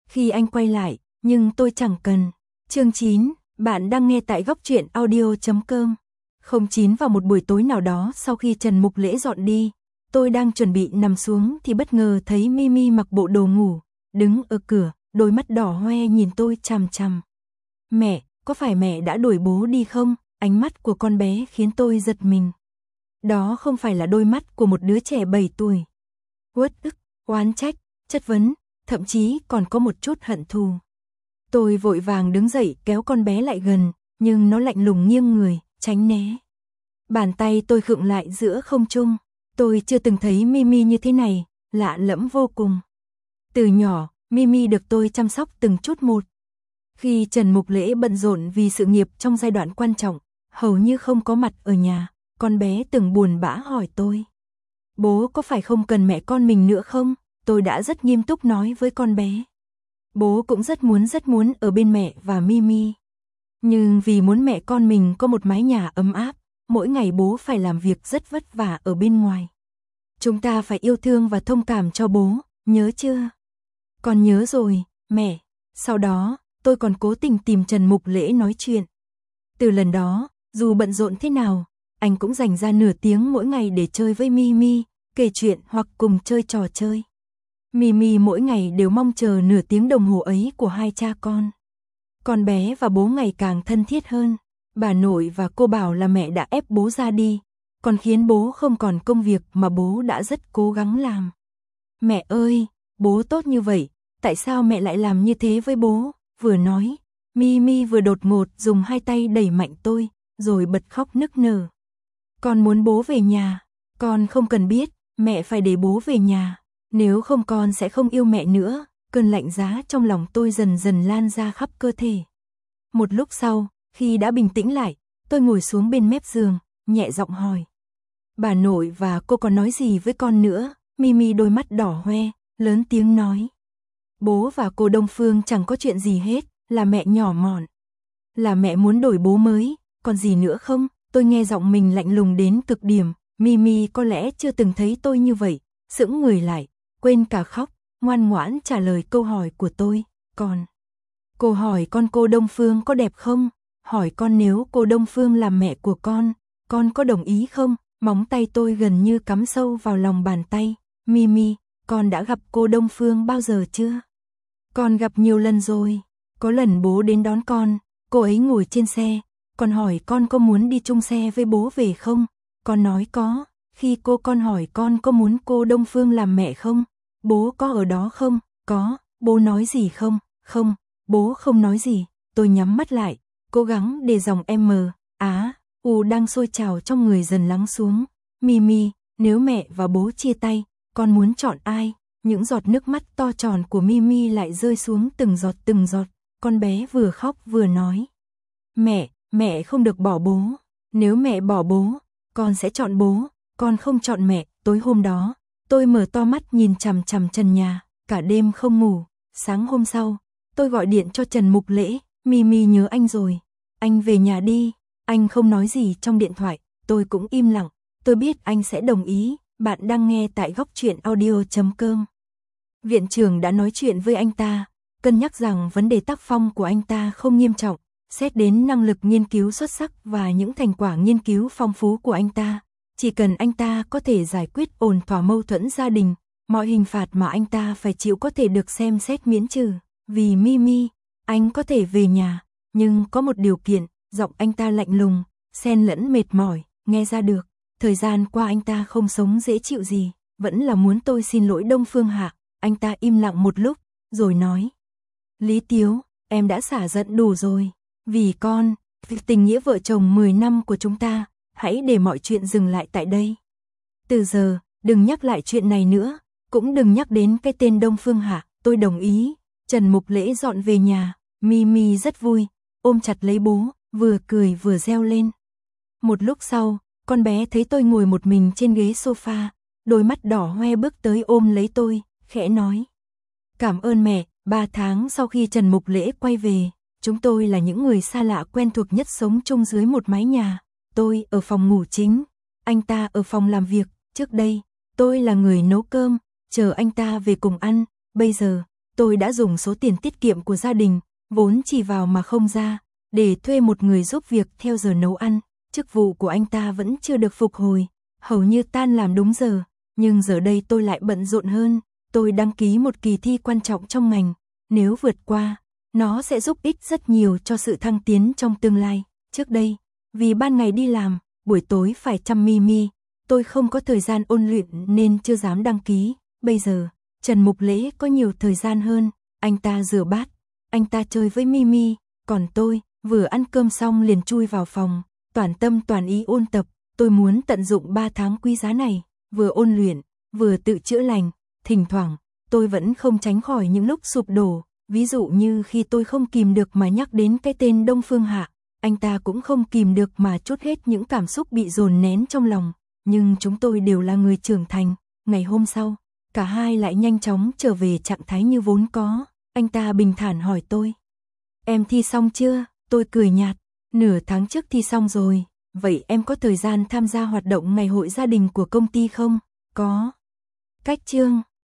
khi anh quay lại, nhưng tôi chẳng cần. Chương 9, bạn đang nghe tại góc truyện audio.com. 09 vào một buổi tối nào đó sau khi Trần Mục Lễ dọn đi, tôi đang chuẩn bị nằm xuống thì bất ngờ thấy Mimi mặc bộ đồ ngủ, đứng ở cửa, đôi mắt đỏ hoe nhìn tôi chằm chằm. Mẹ, có phải mẹ đã đuổi bố đi không? Ánh mắt của con bé khiến tôi giật mình. Đó không phải là đôi mắt của một đứa trẻ 7 tuổi. Uất ức, oán trách, chất vấn, thậm chí còn có một chút hận thù. Tôi vội vàng đứng dậy kéo con bé lại gần, nhưng nó lạnh lùng nghiêng người, tránh né. Bàn tay tôi khựng lại giữa không trung. Tôi chưa từng thấy Mimi như thế này, lạ lẫm vô cùng. Từ nhỏ, Mimi được tôi chăm sóc từng chút một. Khi Trần Mục Lễ bận rộn vì sự nghiệp trong giai đoạn quan trọng, hầu như không có mặt ở nhà, con bé từng buồn bã hỏi tôi. Bố có phải không cần mẹ con mình nữa không? Tôi đã rất nghiêm túc nói với con bé. Bố cũng rất muốn ở bên mẹ và Mimi. Nhưng vì muốn mẹ con mình có một mái nhà ấm áp, mỗi ngày bố phải làm việc rất vất vả ở bên ngoài. Chúng ta phải yêu thương và thông cảm cho bố, nhớ chưa? Con nhớ rồi, mẹ. Sau đó, tôi còn cố tình tìm Trần Mục Lễ nói chuyện. Từ lần đó, dù bận rộn thế nào, anh cũng dành ra nửa tiếng mỗi ngày để chơi với Mimi, kể chuyện hoặc cùng chơi trò chơi. Mimi mỗi ngày đều mong chờ nửa tiếng đồng hồ ấy của hai cha con. Con bé và bố ngày càng thân thiết hơn. Bà nội và cô bảo là mẹ đã ép bố ra đi, còn khiến bố không còn công việc mà bố đã rất cố gắng làm. Mẹ ơi, bố tốt như vậy, tại sao mẹ lại làm như thế với bố? Vừa nói, Mimi vừa đột ngột dùng hai tay đẩy mạnh tôi, rồi bật khóc nức nở. Con muốn bố về nhà, con không cần biết, mẹ phải để bố về nhà, nếu không con sẽ không yêu mẹ nữa. Cơn lạnh giá trong lòng tôi dần dần lan ra khắp cơ thể. Một lúc sau, khi đã bình tĩnh lại, tôi ngồi xuống bên mép giường, nhẹ giọng hỏi. Bà nội và cô có nói gì với con nữa? Mimi đôi mắt đỏ hoe, lớn tiếng nói. Bố và cô Đông Phương chẳng có chuyện gì hết, là mẹ nhỏ mọn. Là mẹ muốn đổi bố mới, còn gì nữa không? Tôi nghe giọng mình lạnh lùng đến cực điểm. Mimi có lẽ chưa từng thấy tôi như vậy, sững người lại, quên cả khóc, ngoan ngoãn trả lời câu hỏi của tôi. Còn cô hỏi con cô Đông Phương có đẹp không? Hỏi con nếu cô Đông Phương làm mẹ của con có đồng ý không? Móng tay tôi gần như cắm sâu vào lòng bàn tay. Mimi, con đã gặp cô Đông Phương bao giờ chưa? Con gặp nhiều lần rồi. Có lần bố đến đón con, cô ấy ngồi trên xe, con hỏi con có muốn đi chung xe với bố về không? Con nói có. Khi con hỏi con có muốn cô Đông Phương làm mẹ không? Bố có ở đó không? Có. Bố nói gì không? Không. Bố không nói gì. Tôi nhắm mắt lại, cố gắng để dòng M, Á, U đang sôi trào trong người dần lắng xuống. Mimi, nếu mẹ và bố chia tay, con muốn chọn ai? Những giọt nước mắt to tròn của Mimi lại rơi xuống từng giọt từng giọt. Con bé vừa khóc vừa nói. Mẹ không được bỏ bố. Nếu mẹ bỏ bố, con sẽ chọn bố, con không chọn mẹ. Tối hôm đó, tôi mở to mắt nhìn chằm chằm trần nhà, cả đêm không ngủ. Sáng hôm sau, tôi gọi điện cho Trần Mục Lễ. Mimi nhớ anh rồi, anh về nhà đi. Anh không nói gì trong điện thoại, tôi cũng im lặng. Tôi biết anh sẽ đồng ý. Bạn đang nghe tại góc truyện audio.com. Viện trưởng đã nói chuyện với anh ta, cân nhắc rằng vấn đề tác phong của anh ta không nghiêm trọng, xét đến năng lực nghiên cứu xuất sắc và những thành quả nghiên cứu phong phú của anh ta. Chỉ cần anh ta có thể giải quyết ổn thỏa mâu thuẫn gia đình, mọi hình phạt mà anh ta phải chịu có thể được xem xét miễn trừ. Vì Mimi, anh có thể về nhà, nhưng có một điều kiện. Giọng anh ta lạnh lùng, xen lẫn mệt mỏi, nghe ra được. Thời gian qua anh ta không sống dễ chịu gì, vẫn là muốn tôi xin lỗi Đông Phương Hạ. Anh ta im lặng một lúc, rồi nói. Lý Tiếu, em đã xả giận đủ rồi. Vì con, vì tình nghĩa vợ chồng 10 năm của chúng ta, hãy để mọi chuyện dừng lại tại đây. Từ giờ, đừng nhắc lại chuyện này nữa, cũng đừng nhắc đến cái tên Đông Phương Hạ. Tôi đồng ý. Trần Mục Lễ dọn về nhà, Mimi rất vui, ôm chặt lấy bố, vừa cười vừa reo lên. Một lúc sau, con bé thấy tôi ngồi một mình trên ghế sofa, đôi mắt đỏ hoe bước tới ôm lấy tôi, khẽ nói. Cảm ơn mẹ. 3 tháng sau khi Trần Mục Lễ quay về, chúng tôi là những người xa lạ quen thuộc nhất sống chung dưới một mái nhà. Tôi ở phòng ngủ chính, anh ta ở phòng làm việc. Trước đây, tôi là người nấu cơm, chờ anh ta về cùng ăn. Bây giờ, Tôi đã dùng số tiền tiết kiệm của gia đình, vốn chỉ vào mà không ra, để thuê một người giúp việc theo giờ nấu ăn. Chức vụ của anh ta vẫn chưa được phục hồi, hầu như tan làm đúng giờ, nhưng giờ đây tôi lại bận rộn hơn. Tôi đăng ký một kỳ thi quan trọng trong ngành, nếu vượt qua, nó sẽ giúp ích rất nhiều cho sự thăng tiến trong tương lai. Trước đây, vì ban ngày đi làm, buổi tối phải chăm Mimi, tôi không có thời gian ôn luyện nên chưa dám đăng ký. Bây giờ, Trần Mục Lễ có nhiều thời gian hơn, anh ta rửa bát, anh ta chơi với Mimi, còn tôi, vừa ăn cơm xong liền chui vào phòng, toàn tâm toàn ý ôn tập. Tôi muốn tận dụng 3 tháng quý giá này, vừa ôn luyện, vừa tự chữa lành. Thỉnh thoảng, tôi vẫn không tránh khỏi những lúc sụp đổ, ví dụ như khi tôi không kìm được mà nhắc đến cái tên Đông Phương Hạ, anh ta cũng không kìm được mà trút hết những cảm xúc bị dồn nén trong lòng, nhưng chúng tôi đều là người trưởng thành. Ngày hôm sau, cả hai lại nhanh chóng trở về trạng thái như vốn có. Anh ta bình thản hỏi tôi: "Em thi xong chưa?" Tôi cười nhạt: "Nửa tháng trước thi xong rồi." "Vậy em có thời gian tham gia hoạt động ngày hội gia đình của công ty không?" "Có." Cách chương